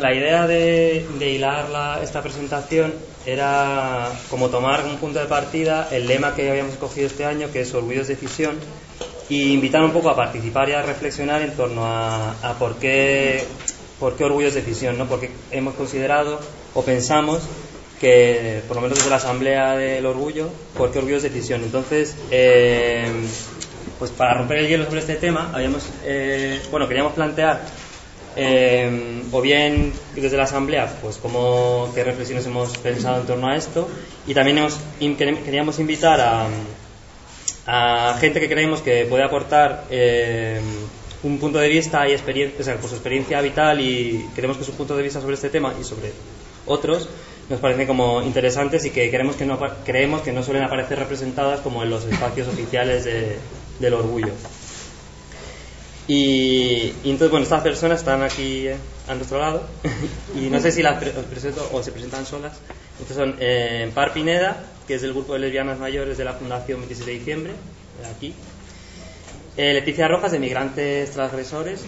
La idea de hilar esta presentación era como tomar un punto de partida el lema que habíamos escogido este año, que es Orgullo es Decisión, y invitar un poco a participar y a reflexionar en torno a por qué orgullo es decisión, ¿no? Porque hemos considerado o pensamos que, por lo menos desde la Asamblea del Orgullo, por qué orgullo es decisión. Entonces, pues para romper el hielo sobre este tema, queríamos plantear o bien desde la Asamblea, pues qué reflexiones hemos pensado en torno a esto, y también queríamos invitar a gente que creemos que puede aportar un punto de vista y experiencia, o sea, pues su experiencia vital, y creemos que su punto de vista sobre este tema y sobre otros nos parecen como interesantes y que creemos que no suelen aparecer representadas como en los espacios oficiales del orgullo. Y entonces, bueno, estas personas están aquí a nuestro lado y no sé si os presento o se presentan solas. Estos son Par Pineda, que es del grupo de lesbianas mayores de la Fundación 27 de diciembre, de aquí. Leticia Rojas, de Migrantes Transgresores,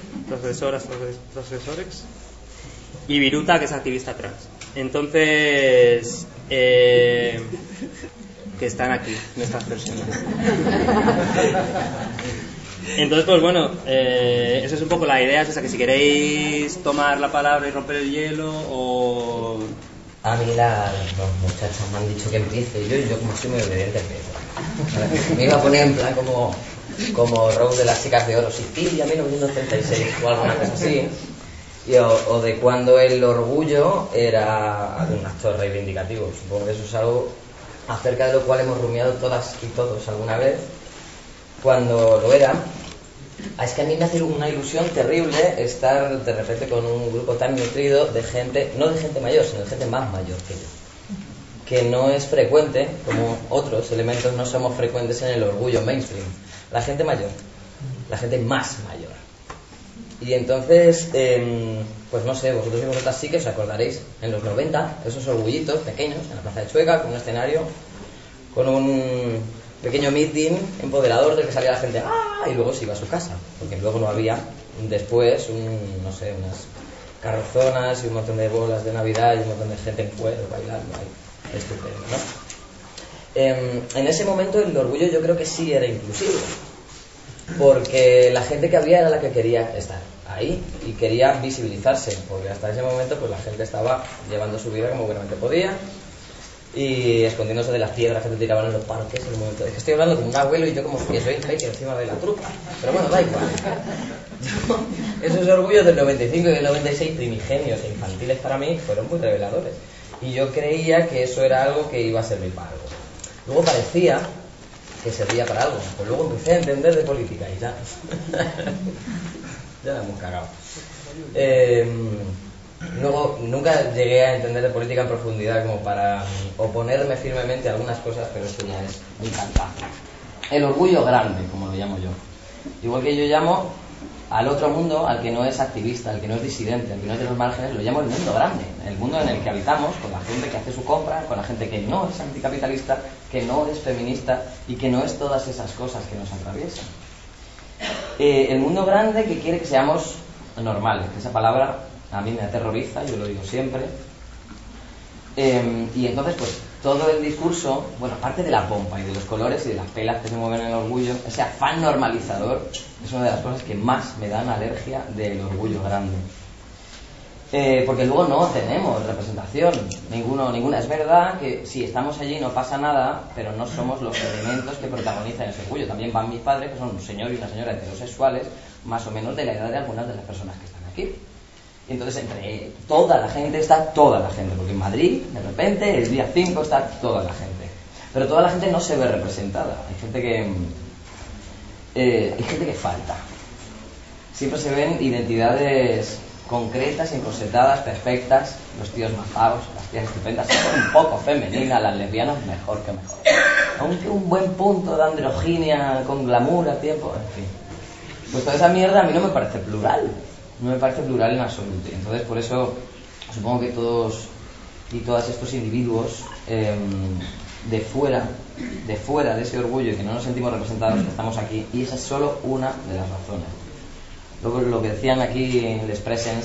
y Viruta, que es activista trans. Entonces, que están aquí, nuestras personas. Entonces, pues bueno, eso es un poco la idea, o sea, que si queréis tomar la palabra y romper el hielo, o... A mí los muchachos me han dicho que empiece y yo como soy muy obediente empiezo. Me iba a poner en plan como Rose de las chicas de oro, Sicilia 1936 o alguna cosa así, o de cuando el orgullo era un acto reivindicativo. Supongo que eso es algo acerca de lo cual hemos rumiado todas y todos alguna vez cuando lo era. Es que a mí me hace una ilusión terrible estar de repente con un grupo tan nutrido de gente, no de gente mayor, sino de gente más mayor que yo, que no es frecuente, como otros elementos no somos frecuentes en el orgullo mainstream. La gente mayor, la gente más mayor. Y entonces, pues no sé, vosotros y vosotras sí que os acordaréis, en los 90, esos orgullitos pequeños, en la Plaza de Chueca, con un escenario, con un pequeño meeting empoderador del que salía la gente y luego se iba a su casa, porque luego no había después unas carrozonas y un montón de bolas de Navidad y un montón de gente en cuero bailando ahí, estupendo, ¿no? En ese momento el orgullo yo creo que sí era inclusivo, porque la gente que había era la que quería estar ahí y quería visibilizarse, porque hasta ese momento pues la gente estaba llevando su vida como buenamente podía y escondiéndose de las piedras que te tiraban en los parques en el momento. Es que estoy hablando como un abuelo y yo como que soy el peque encima de la trupa, pero bueno, da igual. Esos orgullos del 95 y del 96 primigenios e infantiles para mí fueron muy reveladores y yo creía que eso era algo que iba a servir para algo. Luego parecía que servía para algo, pero luego empecé a entender de política y ya la hemos cagado. Luego nunca llegué a entender de política en profundidad como para oponerme firmemente a algunas cosas, pero esto ya es muy cantado. El orgullo grande, como lo llamo yo. Igual que yo llamo al otro mundo, al que no es activista, al que no es disidente, al que no es de los márgenes, lo llamo el mundo grande, el mundo en el que habitamos, con la gente que hace su compra, con la gente que no es anticapitalista, que no es feminista y que no es todas esas cosas que nos atraviesan. El mundo grande que quiere que seamos normales, que esa palabra a mí me aterroriza, yo lo digo siempre. Y entonces pues todo el discurso, bueno, aparte de la pompa y de los colores y de las pelas que se mueven en el orgullo, ese afán normalizador es una de las cosas que más me dan alergia del orgullo grande, porque luego no tenemos representación ninguna. Es verdad que si estamos allí no pasa nada, pero no somos los elementos que protagonizan ese orgullo. También van mis padres, que son un señor y una señora heterosexuales, más o menos de la edad de algunas de las personas que están aquí. Y entonces entre toda la gente está toda la gente, porque en Madrid de repente el día 5 está toda la gente, pero toda la gente no se ve representada. Hay gente que falta. Siempre se ven identidades concretas, encorsetadas, perfectas, los tíos majaos, las tías estupendas, un poco femeninas, las lesbianas mejor que mejor, aunque un buen punto de androginia con glamour a tiempo, en fin. Pues toda esa mierda a mí no me parece plural. No me parece plural en absoluto. Entonces por eso supongo que todos y todas estos individuos de fuera de ese orgullo y que no nos sentimos representados, que estamos aquí, y esa es solo una de las razones. Luego lo que decían aquí en Les Presence,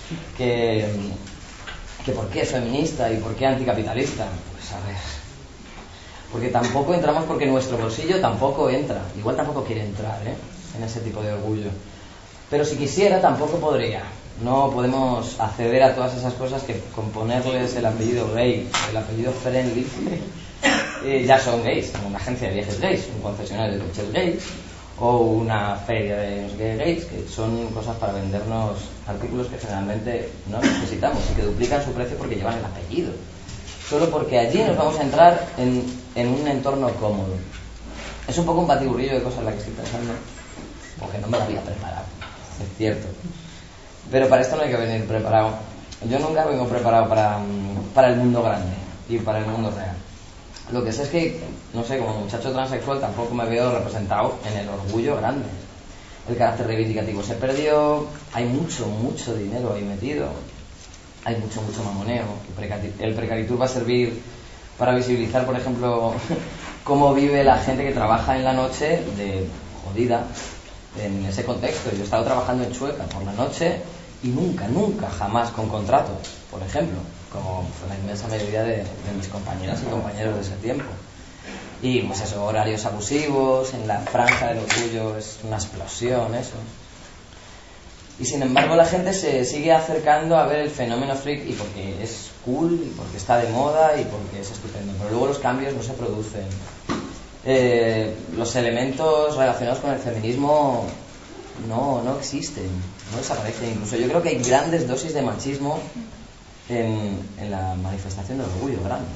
que por qué feminista y por qué anticapitalista. Pues a ver, porque tampoco entramos porque nuestro bolsillo tampoco entra, igual tampoco quiere entrar en ese tipo de orgullo, pero si quisiera tampoco podría. No podemos acceder a todas esas cosas que con ponerles el apellido gay, el apellido friendly, ya son gays. Una agencia de viajes gays, un concesionario de coches gays o una feria de no sé qué gays, que son cosas para vendernos artículos que generalmente no necesitamos y que duplican su precio porque llevan el apellido, solo porque allí nos vamos a entrar en un entorno cómodo. Es un poco un batiburrillo de cosas en la que estoy pensando, porque no me lo había preparado, es cierto. Pero para esto no hay que venir preparado. Yo nunca vengo preparado para el mundo grande y para el mundo real. Lo que sé es que, no sé, como muchacho transexual tampoco me veo representado en el orgullo grande. El carácter reivindicativo se perdió, hay mucho dinero ahí metido, hay mucho mamoneo. El Precaritur va a servir para visibilizar, por ejemplo, cómo vive la gente que trabaja en la noche de jodida en ese contexto. Yo he estado trabajando en Chueca por la noche y nunca, jamás con contrato, por ejemplo, como la inmensa mayoría de mis compañeras y compañeros de ese tiempo. Y pues eso, horarios abusivos, en la franja del orgullo es una explosión eso. Y sin embargo la gente se sigue acercando a ver el fenómeno freak, y porque es cool, y porque está de moda, y porque es estupendo. Pero luego los cambios no se producen. Los elementos relacionados con el feminismo no existen, no desaparecen. Incluso yo creo que hay grandes dosis de machismo en la manifestación del orgullo grande.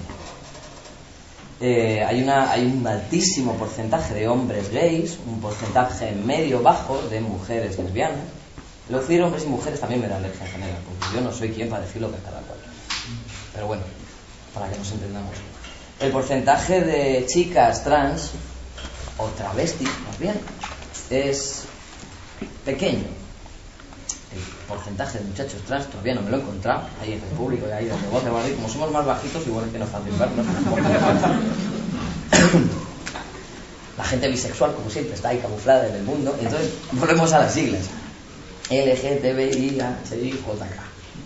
Hay un altísimo porcentaje de hombres gays, un porcentaje medio bajo de mujeres lesbianas. Lo decir hombres y mujeres también me da alergia en general, porque yo no soy quien para decir lo que cada cual. Pero bueno, para que nos entendamos. El porcentaje de chicas trans o travestis, más bien, es pequeño. El porcentaje de muchachos trans todavía no me lo he encontrado ahí en el público y ahí donde vos de Madrid. Como somos más bajitos, igual es que no es fácil vernos. La gente bisexual, como siempre, está ahí camuflada en el mundo. Entonces volvemos a las siglas: LGTBIHIJK.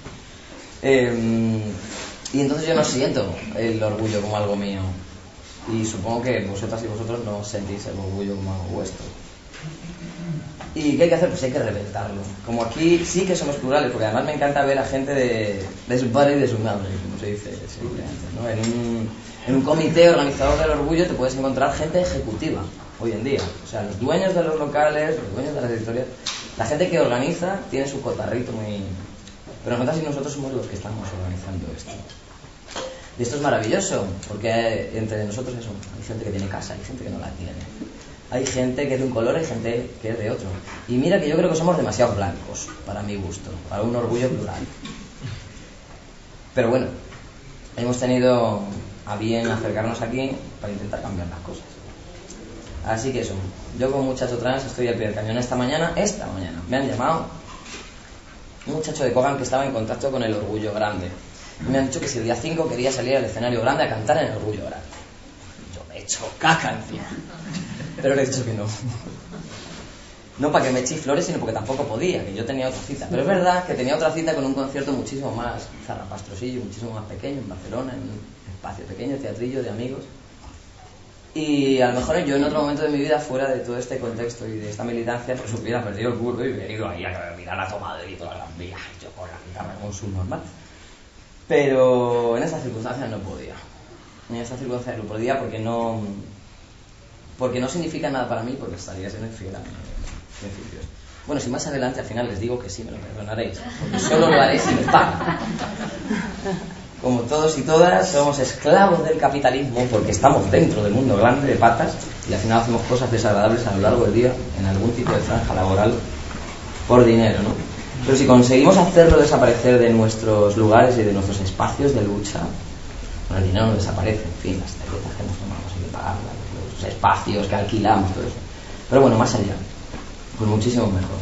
Y entonces yo no siento el orgullo como algo mío, y supongo que vosotras y vosotros no sentís el orgullo como algo vuestro. ¿Y qué hay que hacer? Pues hay que reventarlo. Como aquí sí que somos plurales, porque además me encanta ver a gente de su padre y de su madre, como se dice siempre antes, ¿no? En un comité organizador del orgullo te puedes encontrar gente ejecutiva hoy en día. O sea, los dueños de los locales, los dueños de las editoriales, la gente que organiza tiene su cotarrito muy... Pero nosotros somos los que estamos organizando esto. Y esto es maravilloso, porque entre nosotros eso, hay gente que tiene casa, hay gente que no la tiene. Hay gente que es de un color, hay gente que es de otro. Y mira que yo creo que somos demasiado blancos, para mi gusto, para un orgullo plural. Pero bueno, hemos tenido a bien acercarnos aquí para intentar cambiar las cosas. Así que eso, yo como muchacho trans estoy al pie del cañón. Esta mañana me han llamado un muchacho de Kogan que estaba en contacto con el orgullo grande. Y me han dicho que si el día 5 quería salir al escenario grande a cantar en el orgullo grande. Yo me he hecho caca encima. Pero le he dicho que no. No para que me eche flores, sino porque tampoco podía, que yo tenía otra cita. Pero es verdad que tenía otra cita con un concierto muchísimo más zarrapastrosillo, muchísimo más pequeño, en Barcelona, en un espacio pequeño, teatrillo de amigos. Y a lo mejor yo en otro momento de mi vida, fuera de todo este contexto y de esta militancia, pues hubiera perdido el curro y hubiera ido ahí a mirar a Toma Madrid y todas las vías, yo con la guitarra con su normal. Pero en estas circunstancias no podía. En estas circunstancias no podía porque no significa nada para mí, porque estaría siendo infiel a mis principios. Bueno, si más adelante al final les digo que sí, me lo perdonaréis, porque solo lo haré si me pagan. Como todos y todas somos esclavos del capitalismo, porque estamos dentro del mundo grande de patas y al final hacemos cosas desagradables a lo largo del día en algún tipo de franja laboral por dinero, ¿no? Pero si conseguimos hacerlo desaparecer de nuestros lugares y de nuestros espacios de lucha, bueno, el dinero no desaparece, en fin, las cervezas que nos tomamos hay que pagarlas, los espacios que alquilamos, todo eso. Pero bueno, más allá, pues muchísimo mejor.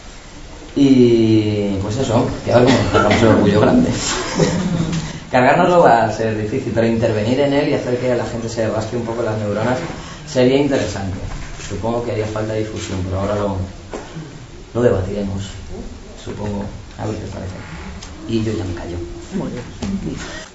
Y pues eso, que ahora como cargamos el orgullo grande. Cargárnoslo va a ser difícil, pero intervenir en él y hacer que la gente se rasque un poco las neuronas sería interesante. Supongo que haría falta difusión, pero ahora lo debatiremos, supongo. A ver qué os parece. y yo ya me callo. Muy bien.